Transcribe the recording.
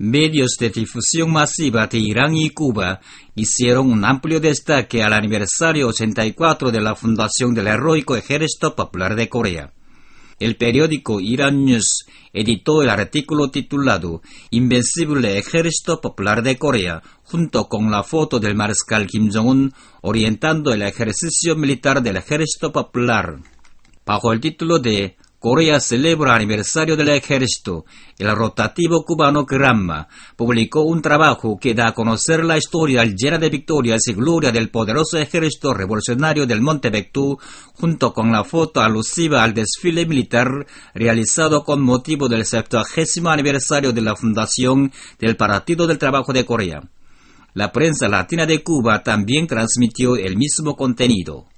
medios de difusión masiva de Irán y Cuba hicieron un amplio destaque al aniversario 84 de la fundación del heroico Ejército Popular de Corea. El periódico Iran News editó el artículo titulado Invencible Ejército Popular de Corea, junto con la foto del mariscal Kim Jong-un orientando el ejercicio militar del Ejército Popular. Bajo el título de Corea celebra aniversario del ejército, el rotativo cubano Granma publicó un trabajo que da a conocer la historia llena de victorias y gloria del poderoso ejército revolucionario del Monte Baekdu, junto con la foto alusiva al desfile militar realizado con motivo del 70º aniversario de la fundación del Partido del Trabajo de Corea. La prensa latina de Cuba también transmitió el mismo contenido.